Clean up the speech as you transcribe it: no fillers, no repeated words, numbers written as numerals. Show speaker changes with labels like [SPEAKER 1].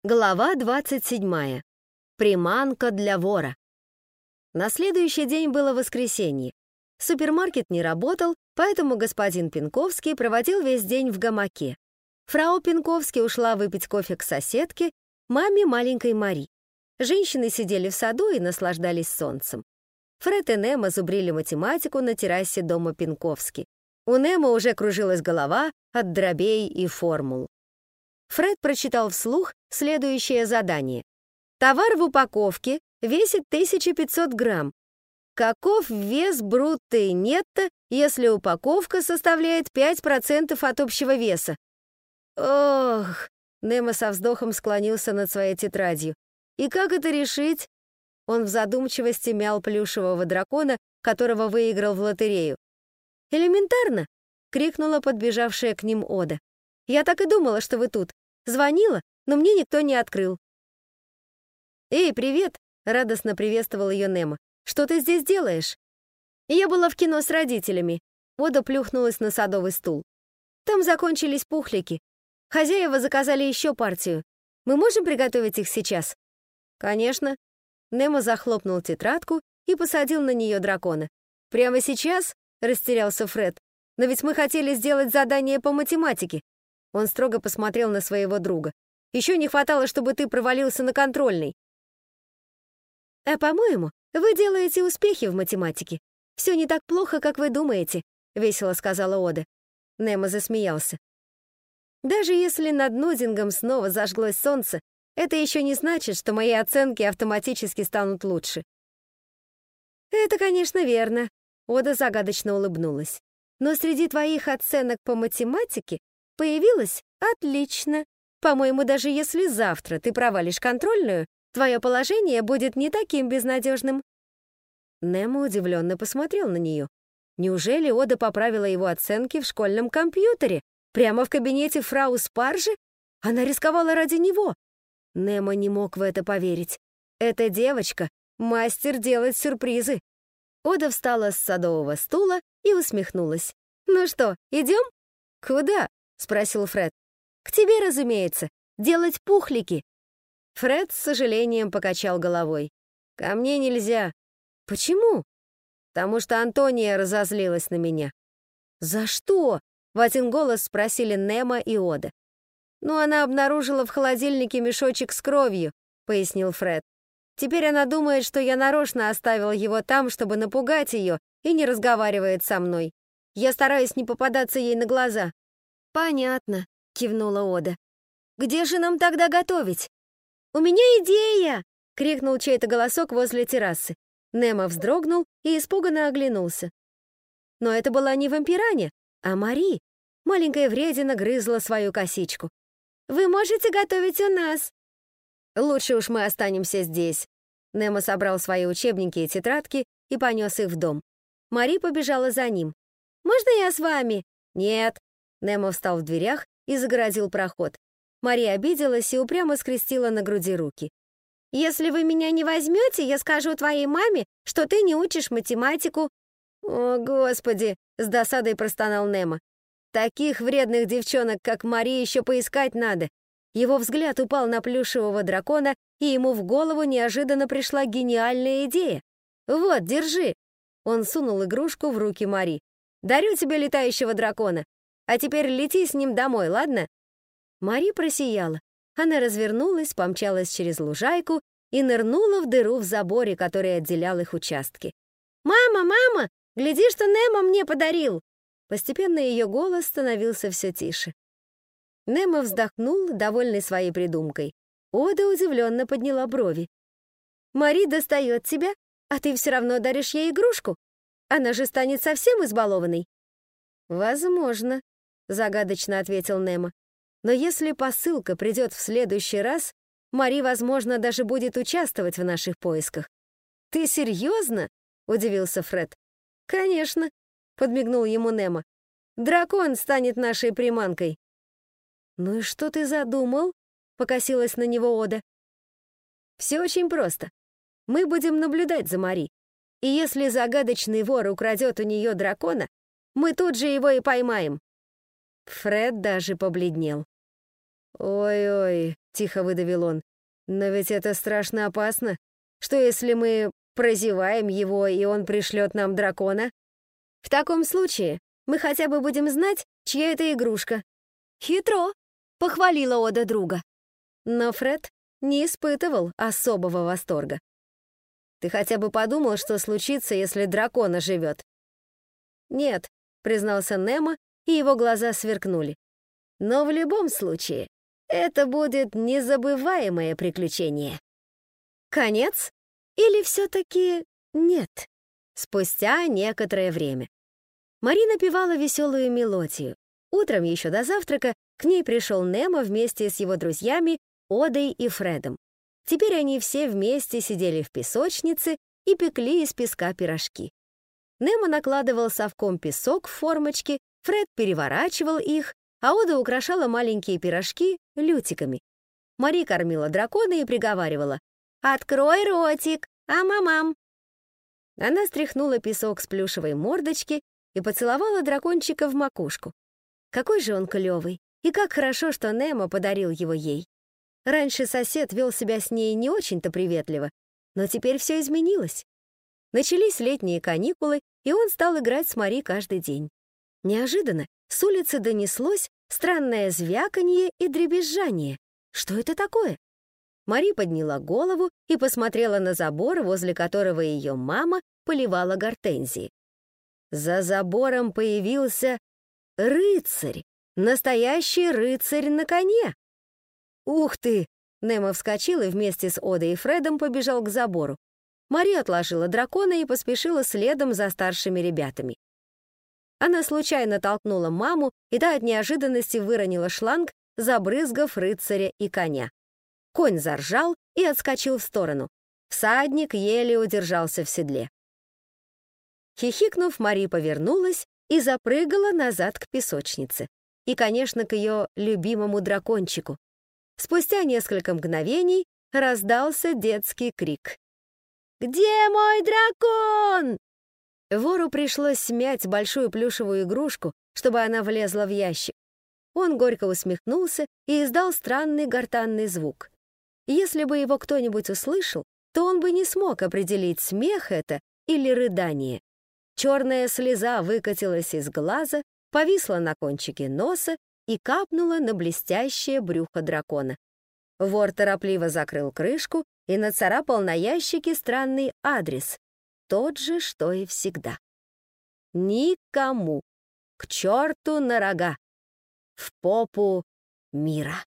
[SPEAKER 1] Глава 27. Приманка для вора. На следующий день было воскресенье. Супермаркет не работал, поэтому господин Пенковский проводил весь день в гамаке. Фрау Пенковский ушла выпить кофе к соседке, маме маленькой Мари. Женщины сидели в саду и наслаждались солнцем. Фред и Немо зубрили математику на террасе дома Пенковски. У Немо уже кружилась голова от дробей и формул. Фред прочитал вслух следующее задание. Товар в упаковке весит 1500 грамм. Каков вес брутто и нетто, если упаковка составляет 5% от общего веса? Ох, Немо со вздохом склонился над своей тетрадью. И как это решить? Он в задумчивости мял плюшевого дракона, которого выиграл в лотерею. «Элементарно!» — крикнула подбежавшая к ним Ода. «Я так и думала, что вы тут. Звонила, но мне никто не открыл». «Эй, привет!» — радостно приветствовал ее Немо. «Что ты здесь делаешь?» «Я была в кино с родителями». Ода плюхнулась на садовый стул. «Там закончились пухлики. Хозяева заказали еще партию. Мы можем приготовить их сейчас?» «Конечно». Немо захлопнул тетрадку и посадил на нее дракона. «Прямо сейчас?» — растерялся Фред. «Но ведь мы хотели сделать задание по математике». Он строго посмотрел на своего друга. «Еще не хватало, чтобы ты провалился на контрольной». «А по-моему, вы делаете успехи в математике. Все не так плохо, как вы думаете», — весело сказала Ода. Немо засмеялся. «Даже если над Нудингом снова зажглось солнце, это еще не значит, что мои оценки автоматически станут лучше». «Это, конечно, верно», — Ода загадочно улыбнулась. «Но среди твоих оценок по математике появилось отлично. По-моему, даже если завтра ты провалишь контрольную, твое положение будет не таким безнадежным». Немо удивленно посмотрел на нее. Неужели Ода поправила его оценки в школьном компьютере? Прямо в кабинете фрау Спаржи? Она рисковала ради него. Немо не мог в это поверить. Эта девочка — мастер делать сюрпризы. Ода встала с садового стула и усмехнулась. «Ну что, идем?» «Куда?» — спросил Фред. «К тебе, разумеется. Делать пухлики». Фред с сожалением покачал головой. «Ко мне нельзя». «Почему?» «Потому что Антония разозлилась на меня». «За что?» — в один голос спросили Немо и Ода. «Ну, она обнаружила в холодильнике мешочек с кровью», — пояснил Фред. «Теперь она думает, что я нарочно оставил его там, чтобы напугать ее, и не разговаривает со мной. Я стараюсь не попадаться ей на глаза». «Понятно», — кивнула Ода. «Где же нам тогда готовить?» «У меня идея!» — крикнул чей-то голосок возле террасы. Немо вздрогнул и испуганно оглянулся. Но это была не вампирания, а Мари. Маленькая вредина грызла свою косичку. «Вы можете готовить у нас?» «Лучше уж мы останемся здесь». Немо собрал свои учебники и тетрадки и понес их в дом. Мари побежала за ним. «Можно я с вами?» «Нет». Немо встал в дверях и загородил проход. Мари обиделась и упрямо скрестила на груди руки. «Если вы меня не возьмете, я скажу твоей маме, что ты не учишь математику». «О, Господи!» — с досадой простонал Немо. «Таких вредных девчонок, как Мари, еще поискать надо». Его взгляд упал на плюшевого дракона, и ему в голову неожиданно пришла гениальная идея. «Вот, держи!» Он сунул игрушку в руки Мари. «Дарю тебе летающего дракона. А теперь лети с ним домой, ладно?» Мари просияла. Она развернулась, помчалась через лужайку и нырнула в дыру в заборе, который отделял их участки. «Мама, мама, гляди, что Немо мне подарил!» Постепенно ее голос становился все тише. Немо вздохнул, довольный своей придумкой. Ода удивленно подняла брови. «Мари достает тебя, а ты все равно даришь ей игрушку? Она же станет совсем избалованной». «Возможно», — загадочно ответил Немо. «Но если посылка придет в следующий раз, Мари, возможно, даже будет участвовать в наших поисках». «Ты серьезно?» — удивился Фред. «Конечно», — подмигнул ему Немо. «Дракон станет нашей приманкой». «Ну и что ты задумал?» — покосилась на него Ода. «Все очень просто. Мы будем наблюдать за Мари. И если загадочный вор украдет у нее дракона, мы тут же его и поймаем». Фред даже побледнел. «Ой-ой», — тихо выдавил он, — «но ведь это страшно опасно. Что, если мы прозеваем его, и он пришлет нам дракона? В таком случае мы хотя бы будем знать, чья это игрушка». «Хитро», — похвалила Ода друга. Но Фред не испытывал особого восторга. «Ты хотя бы подумал, что случится, если дракон оживет?» «Нет», — признался Немо, и его глаза сверкнули. «Но в любом случае это будет незабываемое приключение». Конец? Или все-таки нет? Спустя некоторое время. Марина певала веселую мелодию. Утром еще до завтрака к ней пришел Немо вместе с его друзьями Одой и Фредом. Теперь они все вместе сидели в песочнице и пекли из песка пирожки. Немо накладывал совком песок в формочки, Фред переворачивал их, а Ода украшала маленькие пирожки лютиками. Мари кормила дракона и приговаривала: «Открой ротик, ам-ам-ам!» Она стряхнула песок с плюшевой мордочки и поцеловала дракончика в макушку. Какой же он клёвый, и как хорошо, что Немо подарил его ей. Раньше сосед вел себя с ней не очень-то приветливо, но теперь все изменилось. Начались летние каникулы, и он стал играть с Мари каждый день. Неожиданно с улицы донеслось странное звяканье и дребезжание. Что это такое? Мари подняла голову и посмотрела на забор, возле которого ее мама поливала гортензии. За забором появился рыцарь, настоящий рыцарь на коне. «Ух ты!» Немо вскочил и вместе с Одой и Фредом побежал к забору. Мари отложила дракона и поспешила следом за старшими ребятами. Она случайно толкнула маму, и та от неожиданности выронила шланг, забрызгав рыцаря и коня. Конь заржал и отскочил в сторону. Всадник еле удержался в седле. Хихикнув, Мари повернулась и запрыгала назад к песочнице. И, конечно, к ее любимому дракончику. Спустя несколько мгновений раздался детский крик. «Где мой дракон?» Вору пришлось смять большую плюшевую игрушку, чтобы она влезла в ящик. Он горько усмехнулся и издал странный гортанный звук. Если бы его кто-нибудь услышал, то он бы не смог определить, смех это или рыдание. Черная слеза выкатилась из глаза, повисла на кончике носа и капнула на блестящее брюхо дракона. Вор торопливо закрыл крышку и нацарапал на ящике странный адрес, тот же, что и всегда. Никому, к черту на рога, в попу мира.